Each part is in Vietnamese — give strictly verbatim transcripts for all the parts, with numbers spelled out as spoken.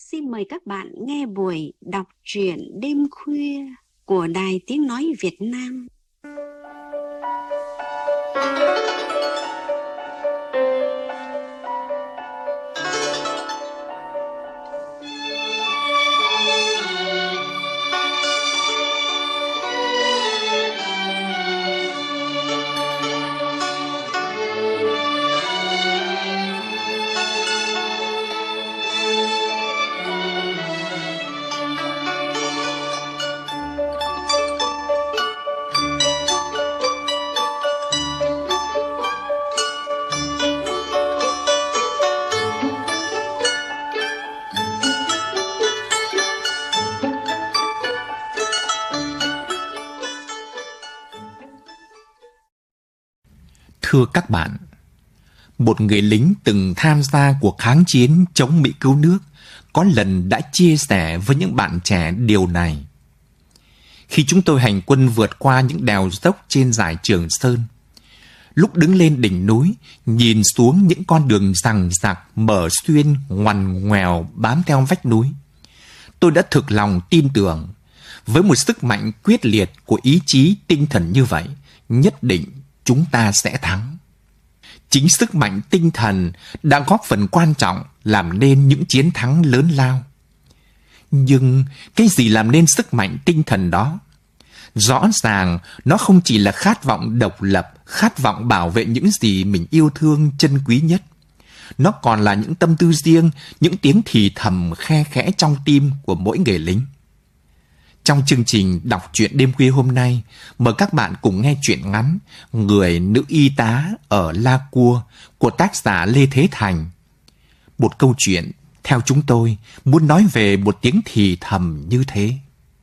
xin mời các bạn nghe buổi đọc truyện đêm khuya của Đài Tiếng Nói Việt Nam. Thưa các bạn, một người lính từng tham gia cuộc kháng chiến chống Mỹ cứu nước có lần đã chia sẻ với những bạn trẻ điều này. Khi chúng tôi hành quân vượt qua những đèo dốc trên dải Trường Sơn, lúc đứng lên đỉnh núi, nhìn xuống những con đường rằng rạc mở xuyên ngoằn ngoèo bám theo vách núi, tôi đã thực lòng tin tưởng, với một sức mạnh quyết liệt của ý chí tinh thần như vậy, nhất định chúng ta sẽ thắng. Chính sức mạnh tinh thần đã góp phần quan trọng làm nên những chiến thắng lớn lao. Nhưng cái gì làm nên sức mạnh tinh thần đó? Rõ ràng nó không chỉ là khát vọng độc lập, khát vọng bảo vệ những gì mình yêu thương trân quý nhất. Nó còn là những tâm tư riêng, những tiếng thì thầm khe khẽ trong tim của mỗi người lính. Trong chương trình đọc truyện đêm khuya hôm nay, mời các bạn cùng nghe truyện ngắn Người nữ y tá ở La Cua của tác giả Lê Thế Thành. Một câu chuyện, theo chúng tôi, muốn nói về một tiếng thì thầm như thế.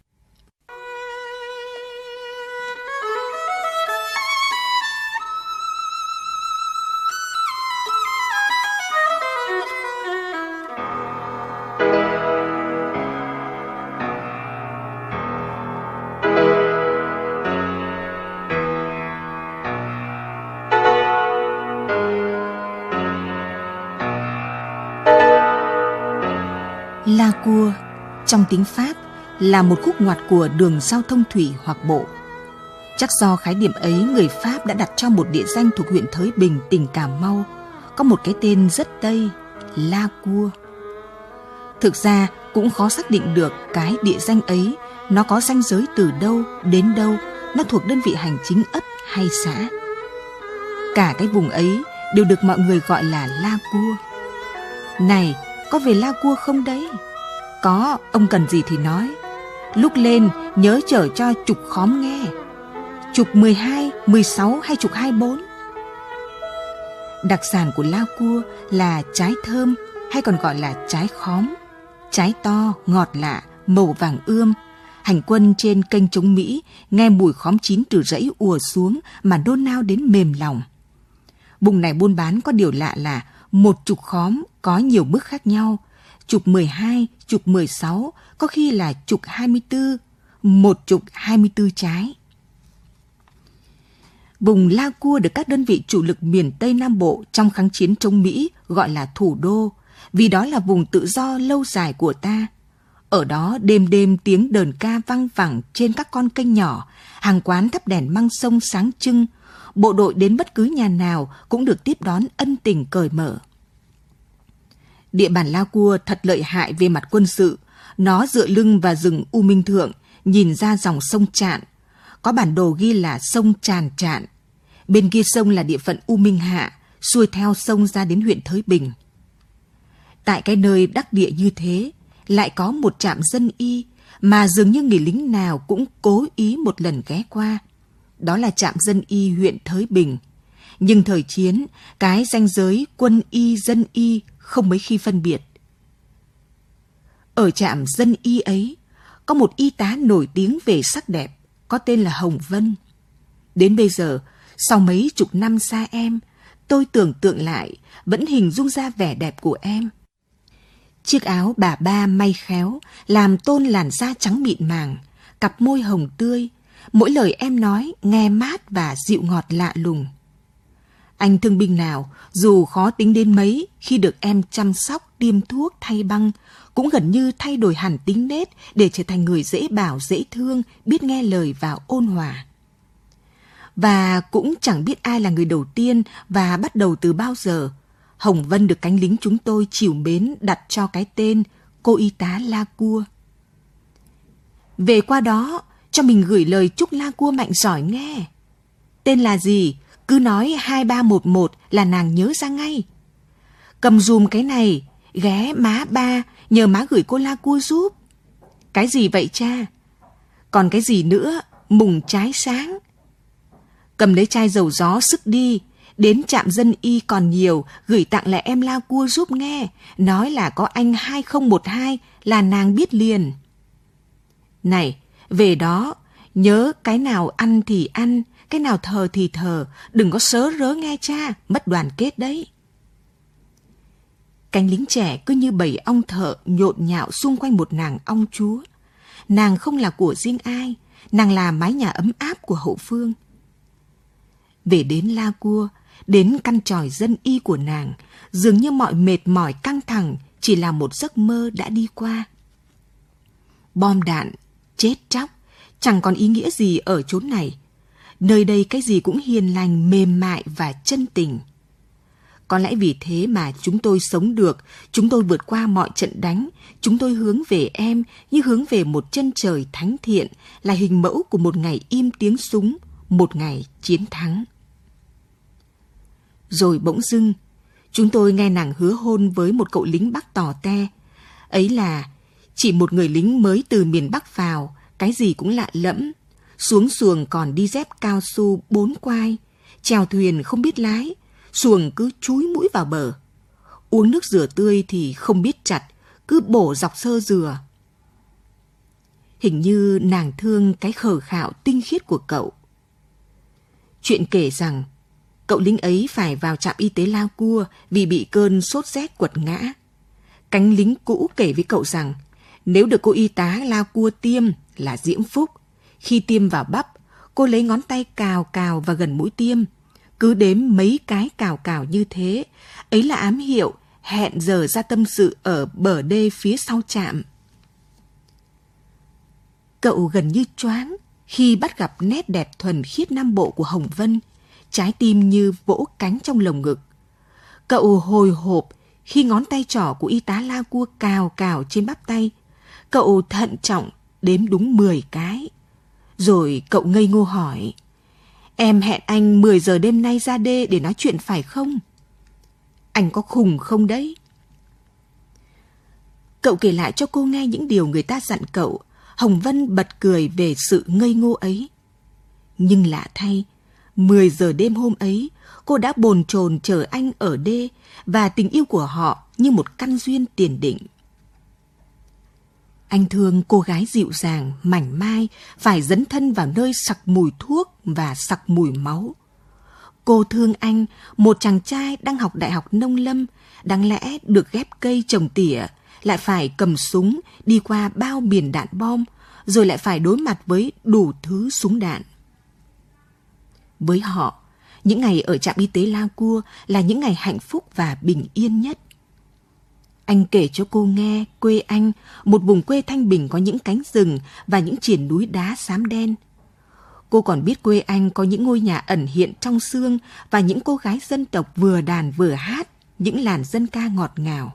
La Cua trong tiếng Pháp là một khúc ngoặt của đường giao thông thủy hoặc bộ. Chắc do khái niệm ấy, người Pháp đã đặt cho một địa danh thuộc huyện Thới Bình, tỉnh Cà Mau có một cái tên rất Tây, La Cua. Thực ra cũng khó xác định được cái địa danh ấy nó có ranh giới từ đâu đến đâu, nó thuộc đơn vị hành chính ấp hay xã. Cả cái vùng ấy đều được mọi người gọi là La Cua. Này, có về La Cua không đấy? Có, ông cần gì thì nói. Lúc lên nhớ chở cho trục khóm nghe. Trục mười hai, mười sáu hay trục hai mươi bốn. Đặc sản của La Cua là trái thơm hay còn gọi là trái khóm. Trái to, ngọt lạ, màu vàng ươm. Hành quân trên kênh chống Mỹ, nghe mùi khóm chín từ rẫy ùa xuống mà nôn nao đến mềm lòng. Vùng này buôn bán có điều lạ là một trục khóm có nhiều mức khác nhau. Trục mười hai, trục mười sáu, có khi là trục hai mươi tư, một trục hai mươi tư trái. Vùng La Cua được các đơn vị chủ lực miền Tây Nam Bộ trong kháng chiến chống Mỹ gọi là thủ đô, vì đó là vùng tự do lâu dài của ta. Ở đó đêm đêm tiếng đờn ca vang vẳng trên các con kênh nhỏ, hàng quán thắp đèn măng sông sáng trưng, bộ đội đến bất cứ nhà nào cũng được tiếp đón ân tình cởi mở. Địa bàn La Cua thật lợi hại về mặt quân sự, nó dựa lưng vào rừng U Minh Thượng, nhìn ra dòng sông Trạn. Có bản đồ ghi là sông Tràn Trạn. Bên kia sông là địa phận U Minh Hạ, xuôi theo sông ra đến huyện Thới Bình. Tại cái nơi đắc địa như thế, lại có một trạm dân y mà dường như người lính nào cũng cố ý một lần ghé qua. Đó là trạm dân y huyện Thới Bình. Nhưng thời chiến, cái ranh giới quân y dân y không mấy khi phân biệt. Ở trạm dân y ấy, có một y tá nổi tiếng về sắc đẹp, có tên là Hồng Vân. Đến bây giờ, sau mấy chục năm xa em, tôi tưởng tượng lại, vẫn hình dung ra vẻ đẹp của em. Chiếc áo bà ba may khéo, làm tôn làn da trắng mịn màng, cặp môi hồng tươi, mỗi lời em nói nghe mát và dịu ngọt lạ lùng. Anh thương binh nào, dù khó tính đến mấy, khi được em chăm sóc, tiêm thuốc, thay băng, cũng gần như thay đổi hẳn tính nết để trở thành người dễ bảo, dễ thương, biết nghe lời và ôn hòa. Và cũng chẳng biết ai là người đầu tiên và bắt đầu từ bao giờ, Hồng Vân được cánh lính chúng tôi trìu mến đặt cho cái tên cô y tá La Cua. Về qua đó, cho mình gửi lời chúc La Cua mạnh giỏi nghe. Tên là gì? Cứ nói hai ba một một là nàng nhớ ra ngay. Cầm dùm cái này, ghé má ba, nhờ má gửi cô La Cua giúp. Cái gì vậy cha? Còn cái gì nữa? Mùng trái sáng. Cầm lấy chai dầu gió sức đi, đến trạm dân y còn nhiều, gửi tặng lại em La Cua giúp nghe. Nói là có anh hai không một hai là nàng biết liền. Này, về đó, nhớ cái nào ăn thì ăn, cái nào thờ thì thờ, đừng có sớ rớ nghe cha, mất đoàn kết đấy. Cánh lính trẻ cứ như bầy ong thợ nhộn nhạo xung quanh một nàng ong chúa. Nàng không là của riêng ai, nàng là mái nhà ấm áp của hậu phương. Về đến La Cua, đến căn tròi dân y của nàng, dường như mọi mệt mỏi căng thẳng chỉ là một giấc mơ đã đi qua. Bom đạn, chết chóc, chẳng còn ý nghĩa gì ở chốn này. Nơi đây cái gì cũng hiền lành, mềm mại và chân tình. Có lẽ vì thế mà chúng tôi sống được, chúng tôi vượt qua mọi trận đánh, chúng tôi hướng về em như hướng về một chân trời thánh thiện, là hình mẫu của một ngày im tiếng súng, một ngày chiến thắng. Rồi bỗng dưng, chúng tôi nghe nàng hứa hôn với một cậu lính Bắc tò te. Ấy là chỉ một người lính mới từ miền Bắc vào, cái gì cũng lạ lẫm. Xuống xuồng còn đi dép cao su bốn quai, chèo thuyền không biết lái, xuồng cứ chúi mũi vào bờ. Uống nước dừa tươi thì không biết chặt, cứ bổ dọc sơ dừa. Hình như nàng thương cái khờ khạo tinh khiết của cậu. Chuyện kể rằng, cậu lính ấy phải vào trạm y tế La Cua vì bị cơn sốt rét quật ngã. Cánh lính cũ kể với cậu rằng, nếu được cô y tá La Cua tiêm là diễm phúc. Khi tiêm vào bắp, cô lấy ngón tay cào cào vào gần mũi tiêm. Cứ đếm mấy cái cào cào như thế, ấy là ám hiệu hẹn giờ ra tâm sự ở bờ đê phía sau trạm. Cậu gần như choáng khi bắt gặp nét đẹp thuần khiết Nam Bộ của Hồng Vân, trái tim như vỗ cánh trong lồng ngực. Cậu hồi hộp khi ngón tay trỏ của y tá La Cua cào cào trên bắp tay. Cậu thận trọng đếm đúng mười cái. Rồi cậu ngây ngô hỏi, em hẹn anh mười giờ đêm nay ra đê để nói chuyện phải không? Anh có khùng không đấy? Cậu kể lại cho cô nghe những điều người ta dặn cậu. Hồng Vân bật cười về sự ngây ngô ấy. Nhưng lạ thay, mười giờ đêm hôm ấy, cô đã bồn chồn chờ anh ở đê và tình yêu của họ như một căn duyên tiền định. Anh thương cô gái dịu dàng, mảnh mai, phải dấn thân vào nơi sặc mùi thuốc và sặc mùi máu. Cô thương anh, một chàng trai đang học đại học nông lâm, đáng lẽ được ghép cây trồng tỉa, lại phải cầm súng đi qua bao miền đạn bom, rồi lại phải đối mặt với đủ thứ súng đạn. Với họ, những ngày ở trạm y tế La Cua là những ngày hạnh phúc và bình yên nhất. Anh kể cho cô nghe quê anh, một vùng quê thanh bình có những cánh rừng và những triền núi đá xám đen. Cô còn biết quê anh có những ngôi nhà ẩn hiện trong xương và những cô gái dân tộc vừa đàn vừa hát, những làn dân ca ngọt ngào.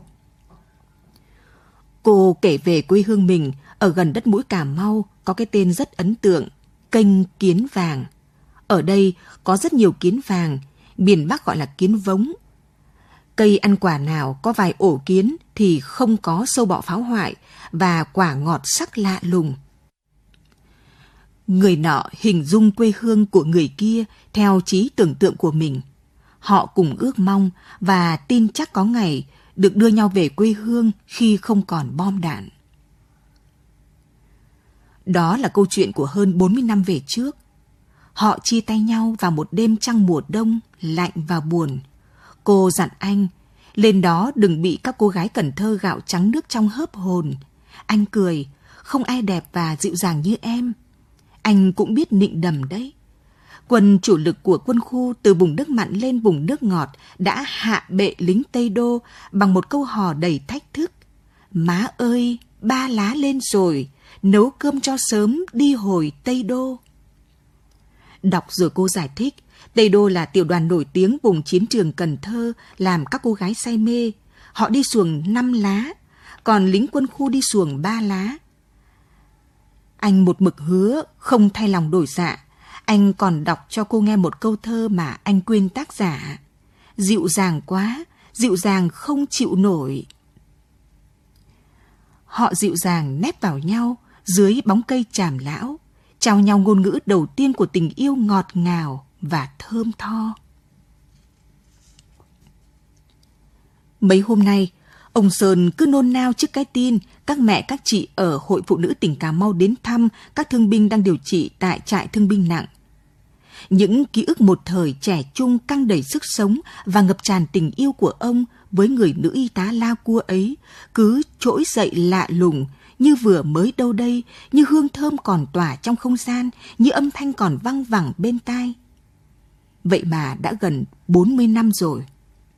Cô kể về quê hương mình ở gần đất mũi Cà Mau có cái tên rất ấn tượng, kênh Kiến Vàng. Ở đây có rất nhiều kiến vàng, miền Bắc gọi là kiến vống. Cây ăn quả nào có vài ổ kiến thì không có sâu bọ phá hoại và quả ngọt sắc lạ lùng. Người nọ hình dung quê hương của người kia theo trí tưởng tượng của mình. Họ cùng ước mong và tin chắc có ngày được đưa nhau về quê hương khi không còn bom đạn. Đó là câu chuyện của hơn bốn mươi năm về trước. Họ chia tay nhau vào một đêm trăng mùa đông, lạnh và buồn. Cô dặn anh, lên đó đừng bị các cô gái Cần Thơ gạo trắng nước trong hớp hồn. Anh cười, không ai đẹp và dịu dàng như em. Anh cũng biết nịnh đầm đấy. Quân chủ lực của quân khu từ vùng nước mặn lên vùng nước ngọt đã hạ bệ lính Tây Đô bằng một câu hò đầy thách thức. Má ơi, ba lá lên rồi, nấu cơm cho sớm đi hồi Tây Đô. Đọc rồi cô giải thích, Tây Đô là tiểu đoàn nổi tiếng vùng chiến trường Cần Thơ làm các cô gái say mê. Họ đi xuồng năm lá, còn lính quân khu đi xuồng ba lá. Anh một mực hứa không thay lòng đổi dạ. Anh còn đọc cho cô nghe một câu thơ mà anh quên tác giả. Dịu dàng quá, dịu dàng không chịu nổi. Họ dịu dàng nép vào nhau dưới bóng cây tràm lão, trao nhau ngôn ngữ đầu tiên của tình yêu ngọt ngào và thơm tho. Mấy hôm nay, ông Sơn cứ nôn nao trước cái tin các mẹ các chị ở Hội Phụ nữ tỉnh Cà Mau đến thăm các thương binh đang điều trị tại trại thương binh nặng. Những ký ức một thời trẻ trung căng đầy sức sống và ngập tràn tình yêu của ông với người nữ y tá La Cua ấy cứ trỗi dậy lạ lùng, như vừa mới đâu đây, như hương thơm còn tỏa trong không gian, như âm thanh còn văng vẳng bên tai. Vậy mà đã gần bốn mươi năm rồi.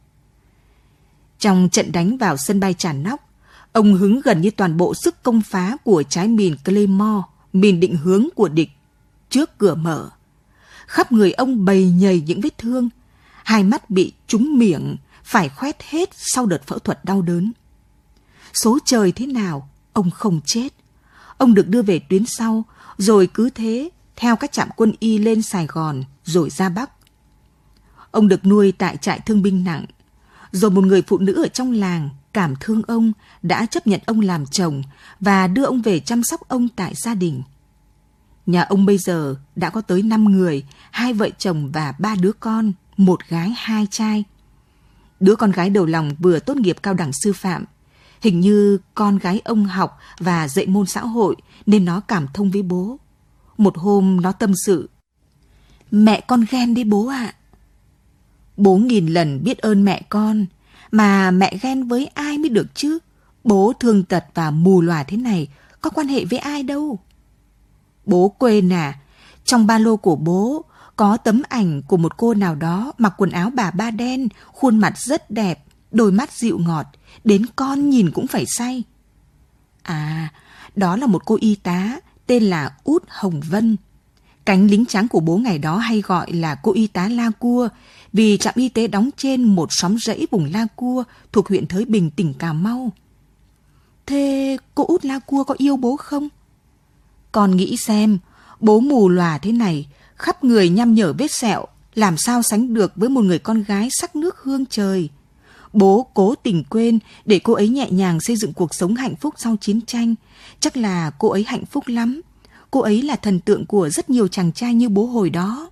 Trong trận đánh vào sân bay Trà Nóc, ông hứng gần như toàn bộ sức công phá của trái mìn Claymore, mìn định hướng của địch, trước cửa mở. Khắp người ông bầy nhầy những vết thương, hai mắt bị trúng miệng, phải khoét hết sau đợt phẫu thuật đau đớn. Số trời thế nào, ông không chết. Ông được đưa về tuyến sau, rồi cứ thế theo các trạm quân y lên Sài Gòn, rồi ra Bắc. Ông được nuôi tại trại thương binh nặng. Rồi một người phụ nữ ở trong làng cảm thương ông đã chấp nhận ông làm chồng và đưa ông về chăm sóc ông tại gia đình. Nhà ông bây giờ đã có tới năm người, hai vợ chồng và ba đứa con, một gái hai trai. Đứa con gái đầu lòng vừa tốt nghiệp cao đẳng sư phạm. Hình như con gái ông học và dạy môn xã hội nên nó cảm thông với bố. Một hôm nó tâm sự: "Mẹ con ghen đấy bố ạ." Bố nghìn lần biết ơn mẹ con, mà mẹ ghen với ai mới được chứ? Bố thương tật và mù lòa thế này, có quan hệ với ai đâu. Bố quên à, trong ba lô của bố có tấm ảnh của một cô nào đó mặc quần áo bà ba đen, khuôn mặt rất đẹp, đôi mắt dịu ngọt, đến con nhìn cũng phải say. À, đó là một cô y tá tên là Út Hồng Vân. Cánh lính trắng của bố ngày đó hay gọi là cô y tá La Cua, vì trạm y tế đóng trên một xóm rẫy vùng La Cua thuộc huyện Thới Bình, tỉnh Cà Mau. Thế cô Út La Cua có yêu bố không? Con nghĩ xem, bố mù lòa thế này, khắp người nhăm nhở vết sẹo, làm sao sánh được với một người con gái sắc nước hương trời. Bố cố tình quên để cô ấy nhẹ nhàng xây dựng cuộc sống hạnh phúc sau chiến tranh. Chắc là cô ấy hạnh phúc lắm. Cô ấy là thần tượng của rất nhiều chàng trai như bố hồi đó.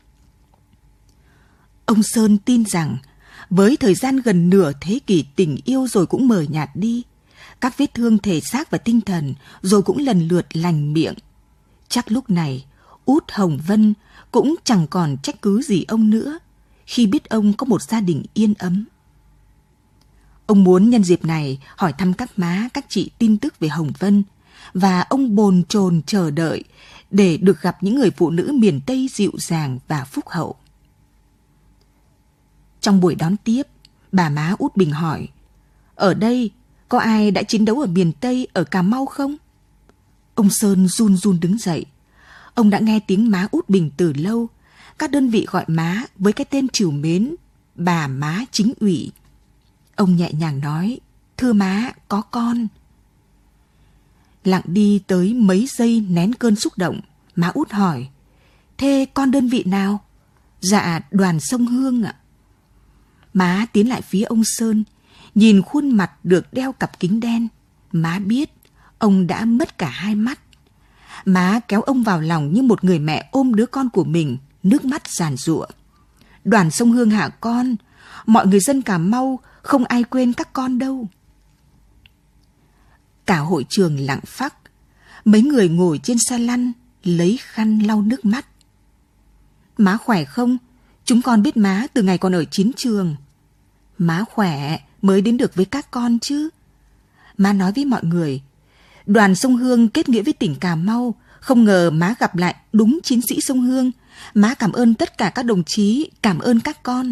Ông Sơn tin rằng với thời gian gần nửa thế kỷ tình yêu rồi cũng mờ nhạt đi, các vết thương thể xác và tinh thần rồi cũng lần lượt lành miệng. Chắc lúc này Út Hồng Vân cũng chẳng còn trách cứ gì ông nữa khi biết ông có một gia đình yên ấm. Ông muốn nhân dịp này hỏi thăm các má, các chị tin tức về Hồng Vân, và ông bồn chồn chờ đợi để được gặp những người phụ nữ miền Tây dịu dàng và phúc hậu. Trong buổi đón tiếp, bà má Út Bình hỏi: "Ở đây có ai đã chiến đấu ở miền Tây, ở Cà Mau không?" Ông Sơn run run đứng dậy. Ông đã nghe tiếng má Út Bình từ lâu. Các đơn vị gọi má với cái tên trìu mến, bà má chính ủy. Ông nhẹ nhàng nói: "Thưa má, có con." Lặng đi tới mấy giây nén cơn xúc động, má Út hỏi: "Thế con đơn vị nào?" "Dạ, đoàn Sông Hương ạ." Má tiến lại phía ông Sơn, nhìn khuôn mặt được đeo cặp kính đen. Má biết ông đã mất cả hai mắt. Má kéo ông vào lòng như một người mẹ ôm đứa con của mình, nước mắt giàn giụa. "Đoàn Sông Hương hả con? Mọi người dân Cà Mau không ai quên các con đâu." Cả hội trường lặng phắc. Mấy người ngồi trên xe lăn lấy khăn lau nước mắt. "Má khỏe không? Chúng con biết má từ ngày còn ở chiến trường." "Má khỏe mới đến được với các con chứ." Má nói với mọi người: "Đoàn Sông Hương kết nghĩa với tỉnh Cà Mau Không ngờ má gặp lại đúng chiến sĩ sông Hương. Má cảm ơn tất cả các đồng chí, cảm ơn các con.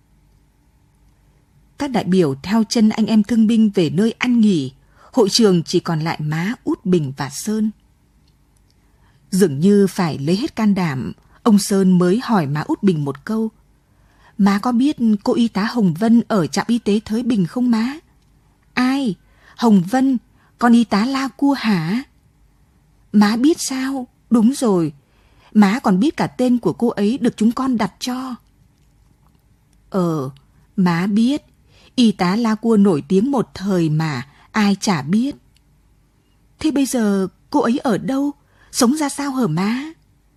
Các đại biểu theo chân anh em thương binh về nơi ăn nghỉ. Hội trường chỉ còn lại má, Út Bình và Sơn. Dường như phải lấy hết can đảm, ông Sơn mới hỏi má Út Bình một câu. Má có biết cô y tá Hồng Vân ở trạm y tế Thới Bình không má? Ai? Hồng Vân, con y tá La Cua hả? Má biết sao? Đúng rồi. Má còn biết cả tên của cô ấy được chúng con đặt cho. Ờ, má biết. Y tá La Cua nổi tiếng một thời mà, ai chả biết. Thế bây giờ cô ấy ở đâu? Sống ra sao hả má?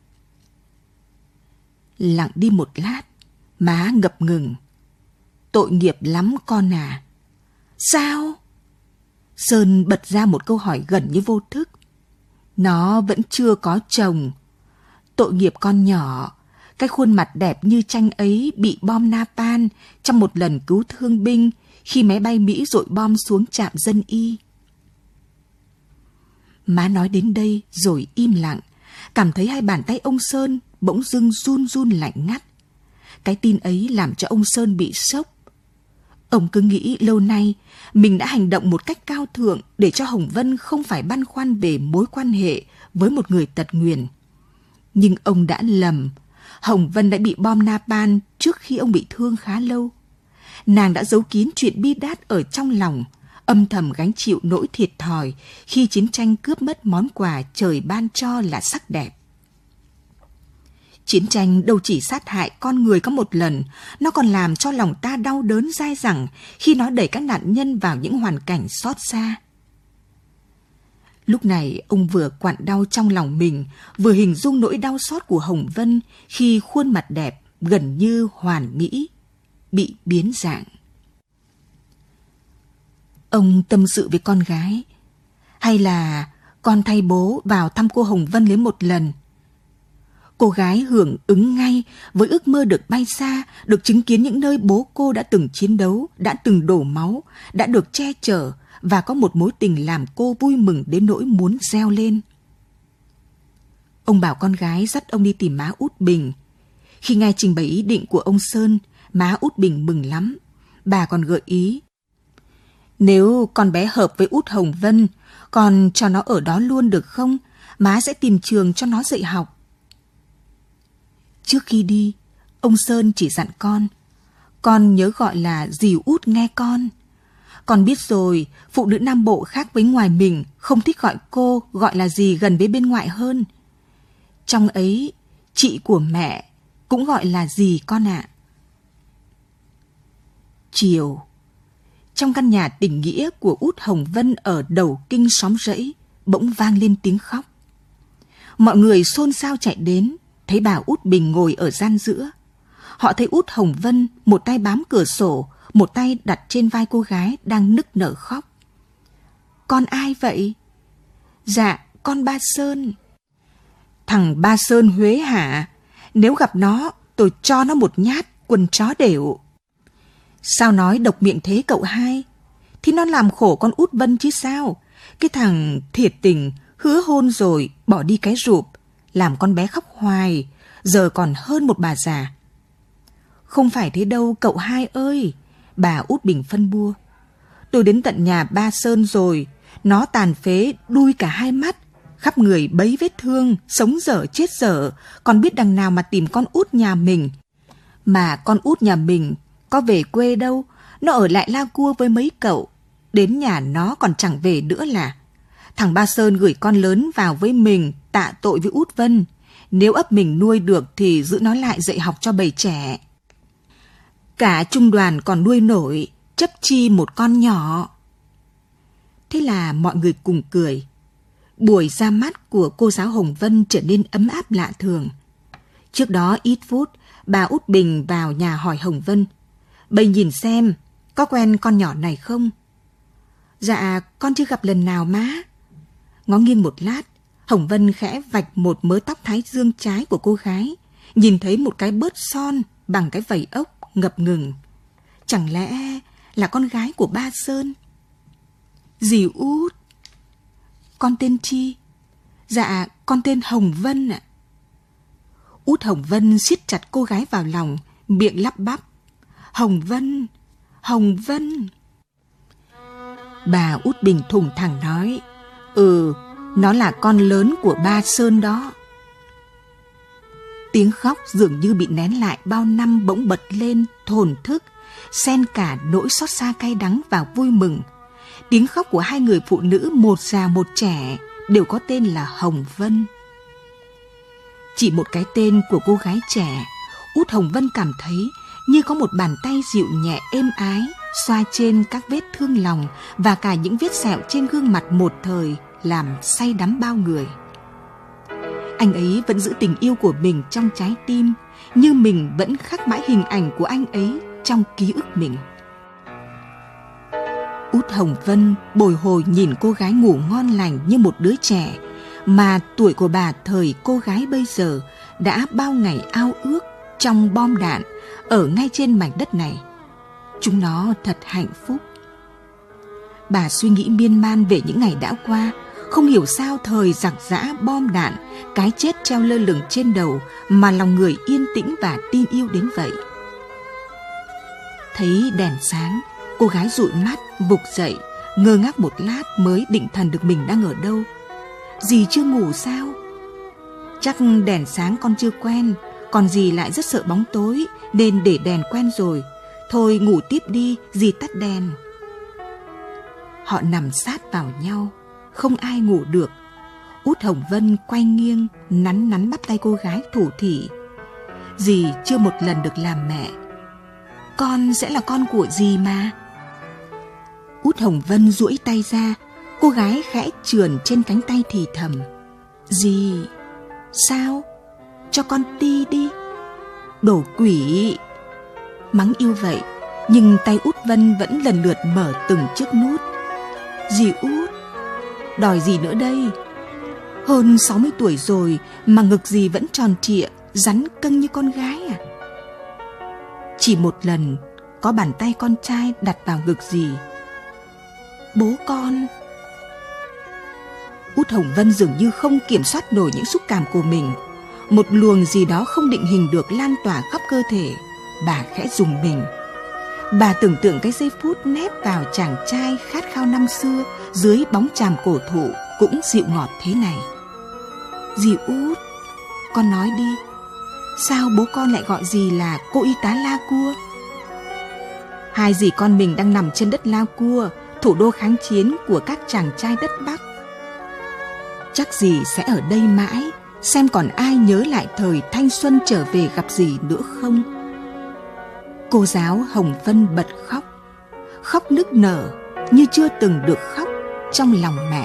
Lặng đi một lát, má ngập ngừng. Tội nghiệp lắm con à. Sao? Sơn bật ra một câu hỏi gần như vô thức. Nó vẫn chưa có chồng. Tội nghiệp con nhỏ. Cái khuôn mặt đẹp như tranh ấy bị bom napalm trong một lần cứu thương binh khi máy bay Mỹ dội bom xuống trạm dân y. Má nói đến đây rồi im lặng, cảm thấy hai bàn tay ông Sơn bỗng dưng run run lạnh ngắt. Cái tin ấy làm cho ông Sơn bị sốc. Ông cứ nghĩ lâu nay mình đã hành động một cách cao thượng để cho Hồng Vân không phải băn khoăn về mối quan hệ với một người tật nguyền. Nhưng ông đã lầm. Hồng Vân đã bị bom napalm trước khi ông bị thương khá lâu. Nàng đã giấu kín chuyện bi đát ở trong lòng, âm thầm gánh chịu nỗi thiệt thòi khi chiến tranh cướp mất món quà trời ban cho là sắc đẹp. Chiến tranh đâu chỉ sát hại con người có một lần, nó còn làm cho lòng ta đau đớn dai dẳng khi nó đẩy các nạn nhân vào những hoàn cảnh xót xa. Lúc này ông vừa quặn đau trong lòng mình, vừa hình dung nỗi đau xót của Hồng Vân khi khuôn mặt đẹp gần như hoàn mỹ bị biến dạng. Ông tâm sự với con gái. Hay là con thay bố vào thăm cô Hồng Vân lấy một lần? Cô gái hưởng ứng ngay với ước mơ được bay xa, được chứng kiến những nơi bố cô đã từng chiến đấu, đã từng đổ máu, đã được che chở và có một mối tình làm cô vui mừng đến nỗi muốn reo lên. Ông bảo con gái dắt ông đi tìm má Út Bình. Khi nghe trình bày ý định của ông Sơn, má Út Bình mừng lắm. Bà còn gợi ý. Nếu con bé hợp với Út Hồng Vân, con cho nó ở đó luôn được không? Má sẽ tìm trường cho nó dạy học. Trước khi đi, ông Sơn chỉ dặn con. Con nhớ gọi là dì Út nghe con. Con biết rồi, phụ nữ Nam Bộ khác với ngoài mình, không thích gọi cô, gọi là dì gần với bên ngoại hơn. Trong ấy, chị của mẹ cũng gọi là dì con ạ. Chiều, trong căn nhà tình nghĩa của Út Hồng Vân ở đầu kinh xóm rẫy, bỗng vang lên tiếng khóc. Mọi người xôn xao chạy đến, thấy bà Út Bình ngồi ở gian giữa. Họ thấy Út Hồng Vân một tay bám cửa sổ, một tay đặt trên vai cô gái đang nức nở khóc. Con ai vậy? Dạ, con Ba Sơn. Thằng Ba Sơn Huế hả? Nếu gặp nó, tôi cho nó một nhát quần chó đều. Sao nói độc miệng thế cậu hai? Thì nó làm khổ con Út Vân chứ sao? Cái thằng thiệt tình, hứa hôn rồi, bỏ đi cái rụp, làm con bé khóc hoài, giờ còn hơn một bà già. Không phải thế đâu cậu hai ơi, bà Út Bình phân bua. Tôi đến tận nhà Ba Sơn rồi, nó tàn phế đuôi cả hai mắt, khắp người bấy vết thương, sống dở chết dở, còn biết đằng nào mà tìm con Út nhà mình. Mà con Út nhà mình có về quê đâu, nó ở lại La Cua với mấy cậu, đến nhà nó còn chẳng về nữa là. Thằng Ba Sơn gửi con lớn vào với mình tạ tội với Út Vân, nếu ấp mình nuôi được thì giữ nó lại dạy học cho bầy trẻ. Cả trung đoàn còn nuôi nổi, chấp chi một con nhỏ. Thế là mọi người cùng cười. Buổi ra mắt của cô giáo Hồng Vân trở nên ấm áp lạ thường. Trước đó ít phút, bà Út Bình vào nhà hỏi Hồng Vân. Bầy nhìn xem, có quen con nhỏ này không? Dạ, con chưa gặp lần nào má. Ngó nghiêng một lát, Hồng Vân khẽ vạch một mớ tóc thái dương trái của cô gái, nhìn thấy một cái bớt son bằng cái vảy ốc, ngập ngừng. Chẳng lẽ là con gái của Ba Sơn? Dì Út. Con tên chi? Dạ, con tên Hồng Vân ạ. Út Hồng Vân siết chặt cô gái vào lòng, miệng lắp bắp. Hồng Vân, Hồng Vân. Bà Út Bình thủng thẳng nói, ừ, nó là con lớn của ba Sơn đó. Tiếng khóc dường như bị nén lại bao năm bỗng bật lên, thổn thức, xen cả nỗi xót xa cay đắng và vui mừng. Tiếng khóc của hai người phụ nữ, một già một trẻ, đều có tên là Hồng Vân. Chỉ một cái tên của cô gái trẻ, Út Hồng Vân cảm thấy như có một bàn tay dịu nhẹ êm ái xoa trên các vết thương lòng và cả những vết sẹo trên gương mặt một thời làm say đắm bao người. Anh ấy vẫn giữ tình yêu của mình trong trái tim, như mình vẫn khắc mãi hình ảnh của anh ấy trong ký ức mình. Út Hồng Vân bồi hồi nhìn cô gái ngủ ngon lành như một đứa trẻ, mà tuổi của bà thời cô gái bây giờ đã bao ngày ao ước trong bom đạn ở ngay trên mảnh đất này. Chúng nó thật hạnh phúc. Bà suy nghĩ miên man về những ngày đã qua, không hiểu sao thời giặc giã bom đạn, cái chết treo lơ lửng trên đầu mà lòng người yên tĩnh và tin yêu đến vậy. Thấy đèn sáng, cô gái dụi mắt, vụt dậy, ngơ ngác một lát mới định thần được mình đang ở đâu. Dì chưa ngủ sao? Chắc đèn sáng con chưa quen, còn dì lại rất sợ bóng tối nên để đèn quen rồi. Thôi ngủ tiếp đi, dì tắt đèn. Họ nằm sát vào nhau, không ai ngủ được. Út Hồng Vân quay nghiêng, nắn nắn bắt tay cô gái thủ thỉ. Dì chưa một lần được làm mẹ. Con sẽ là con của dì mà. Út Hồng Vân duỗi tay ra, cô gái khẽ trườn trên cánh tay thì thầm. Dì, sao? Cho con ti đi. Đồ quỷ. Mắng yêu vậy, nhưng tay Út Vân vẫn lần lượt mở từng chiếc nút. Dì Út, đòi gì nữa đây? Hơn sáu mươi tuổi rồi mà ngực dì vẫn tròn trịa, rắn cân như con gái à? Chỉ một lần có bàn tay con trai đặt vào ngực dì. Bố con. Út Hồng Vân dường như không kiểm soát nổi những xúc cảm của mình. Một luồng gì đó không định hình được lan tỏa khắp cơ thể. Bà khẽ rùng mình. Bà tưởng tượng cái giây phút nép vào chàng trai khát khao năm xưa dưới bóng tràm cổ thụ cũng dịu ngọt thế này. Dì Út, con nói đi, sao bố con lại gọi dì là cô y tá La Cua? Hai dì con mình đang nằm trên đất La Cua, thủ đô kháng chiến của các chàng trai đất Bắc. Chắc dì sẽ ở đây mãi, xem còn ai nhớ lại thời thanh xuân trở về gặp dì nữa không. Cô giáo Hồng Vân bật khóc, khóc nức nở như chưa từng được khóc trong lòng mẹ.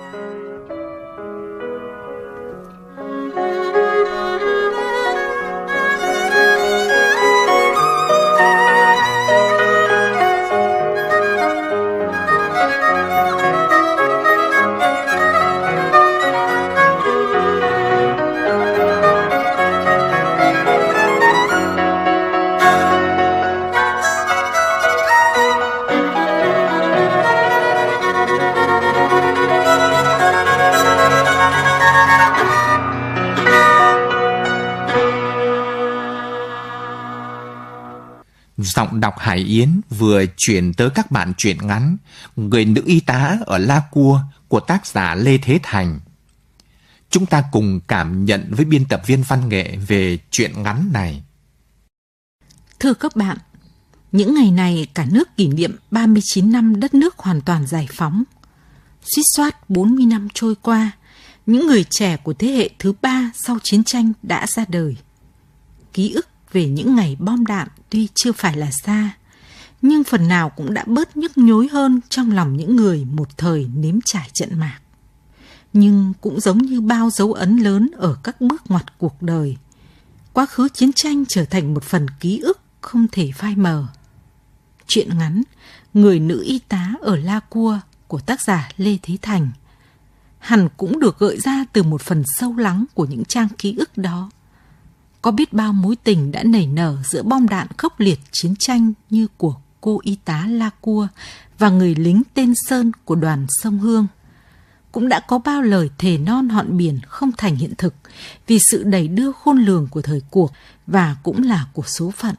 Giọng đọc Hải Yến vừa chuyển tới các bạn truyện ngắn Người nữ y tá ở La Cua của tác giả Lê Thế Thành. Chúng ta cùng cảm nhận với biên tập viên văn nghệ về truyện ngắn này. Thưa các bạn, những ngày này cả nước kỷ niệm ba mươi chín năm đất nước hoàn toàn giải phóng. Suýt soát bốn mươi năm trôi qua, những người trẻ của thế hệ thứ ba sau chiến tranh đã ra đời. Ký ức về những ngày bom đạn tuy chưa phải là xa, nhưng phần nào cũng đã bớt nhức nhối hơn trong lòng những người một thời nếm trải trận mạc. Nhưng cũng giống như bao dấu ấn lớn ở các bước ngoặt cuộc đời, quá khứ chiến tranh trở thành một phần ký ức không thể phai mờ. Truyện ngắn Người nữ y tá ở La Cua của tác giả Lê Thế Thành hẳn cũng được gợi ra từ một phần sâu lắng của những trang ký ức đó. Có biết bao mối tình đã nảy nở giữa bom đạn khốc liệt chiến tranh như của cô y tá La Cua và người lính tên Sơn của đoàn Sông Hương. cũng đã có bao lời thề non họn biển không thành hiện thực vì sự đẩy đưa khôn lường của thời cuộc và cũng là của số phận.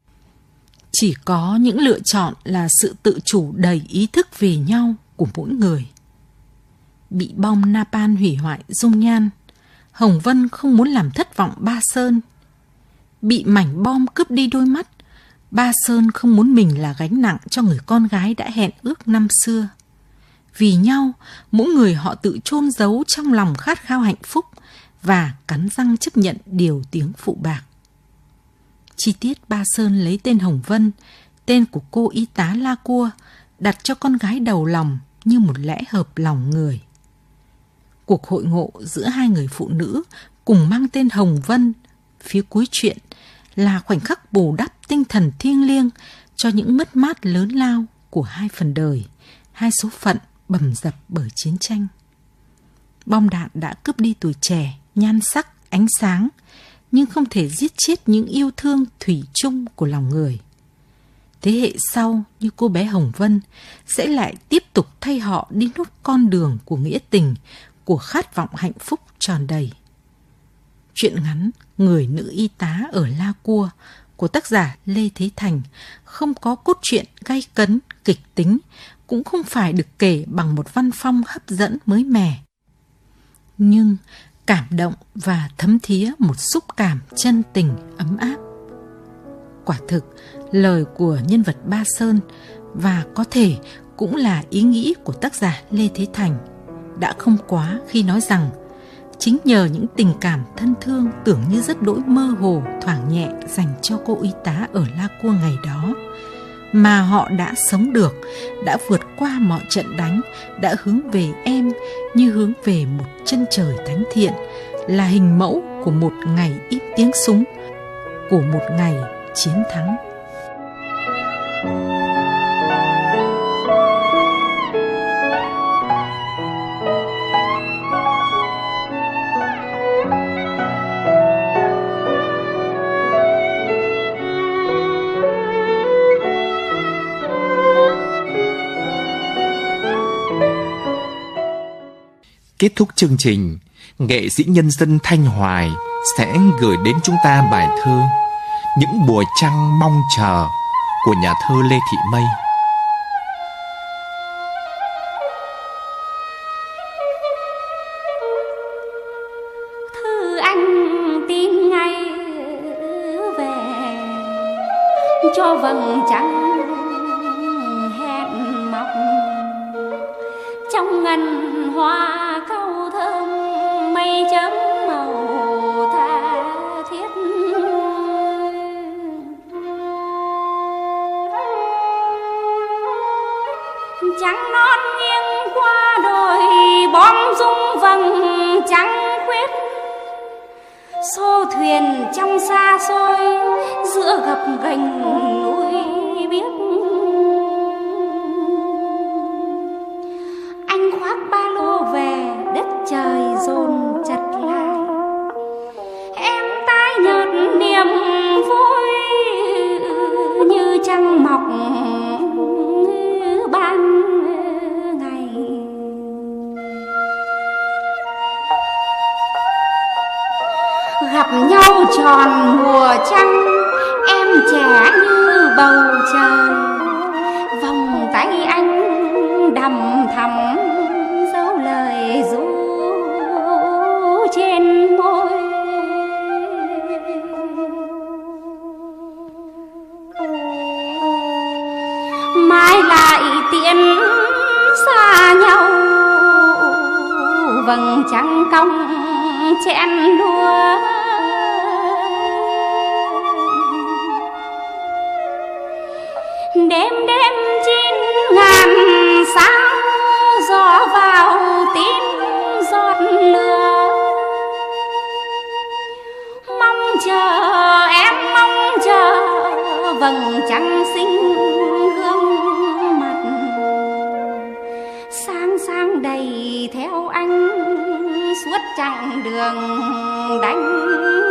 Chỉ có những lựa chọn là sự tự chủ đầy ý thức về nhau của mỗi người. Bị bom napalm hủy hoại dung nhan, Hồng Vân không muốn làm thất vọng Ba Sơn. Bị mảnh bom cướp đi đôi mắt, Ba Sơn không muốn mình là gánh nặng cho người con gái đã hẹn ước năm xưa. Vì nhau, mỗi người họ tự chôn giấu trong lòng khát khao hạnh phúc và cắn răng chấp nhận điều tiếng phụ bạc. Chi tiết Ba Sơn lấy tên Hồng Vân, tên của cô y tá La Cua, đặt cho con gái đầu lòng như một lẽ hợp lòng người. Cuộc hội ngộ giữa hai người phụ nữ cùng mang tên Hồng Vân phía cuối truyện là khoảnh khắc bù đắp tinh thần thiêng liêng cho những mất mát lớn lao của hai phần đời, hai số phận bầm dập bởi chiến tranh. Bom đạn đã cướp đi tuổi trẻ, nhan sắc, ánh sáng, nhưng không thể giết chết những yêu thương thủy chung của lòng người. Thế hệ sau như cô bé Hồng Vân sẽ lại tiếp tục thay họ đi nốt con đường của nghĩa tình, của khát vọng hạnh phúc tròn đầy. Truyện ngắn Người nữ y tá ở La Cua của tác giả Lê Thế Thành không có cốt truyện gay cấn, kịch tính, cũng không phải được kể bằng một văn phong hấp dẫn mới mẻ. Nhưng cảm động và thấm thía một xúc cảm chân tình ấm áp. Quả thực, lời của nhân vật Ba Sơn và có thể cũng là ý nghĩ của tác giả Lê Thế Thành đã không quá khi nói rằng chính nhờ những tình cảm thân thương tưởng như rất đỗi mơ hồ thoảng nhẹ dành cho cô y tá ở La Cua ngày đó, mà họ đã sống được, đã vượt qua mọi trận đánh, đã hướng về em như hướng về một chân trời thánh thiện, là hình mẫu của một ngày im tiếng súng, của một ngày chiến thắng. Kết thúc chương trình, nghệ sĩ nhân dân Thanh Hoài sẽ gửi đến chúng ta bài thơ Những Mùa Trăng Mong Chờ của nhà thơ Lê Thị Mây. Thư anh tin ngay về cho vầng trăng hẹn mọc trong ngân hoa câu thơm mây chớm màu tha thiết. Trăng non nghiêng qua đồi bom rung vầng trăng khuyết, xô thuyền trong xa xôi giữa gập ghềnh núi biếc. Anh khoác ba lô về đất trời dồn chật lại, em tái nhợt niềm vui như trăng mọc ban ngày. Gặp nhau tròn mùa trăng, em trẻ như bầu trời, vòng tay anh đầm thắm dấu lời ru trên môi. Mai lại tiễn xa nhau, vầng trăng cong chén đua. Đêm đêm chín ngàn sao gió vào tím giọt lửa. Mong chờ em mong chờ vầng trăng xinh gương mặt, sáng sáng đầy theo anh suốt chặng đường đánh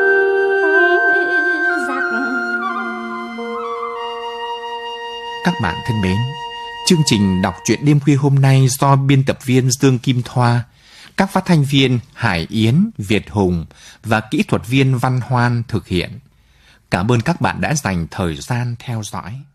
giặc. Các bạn thân mến, chương trình đọc truyện đêm khuya hôm nay do biên tập viên Dương Kim Thoa Các phát thanh viên Hải Yến, Việt Hùng và kỹ thuật viên Văn Hoan thực hiện. Cảm ơn các bạn đã dành thời gian theo dõi.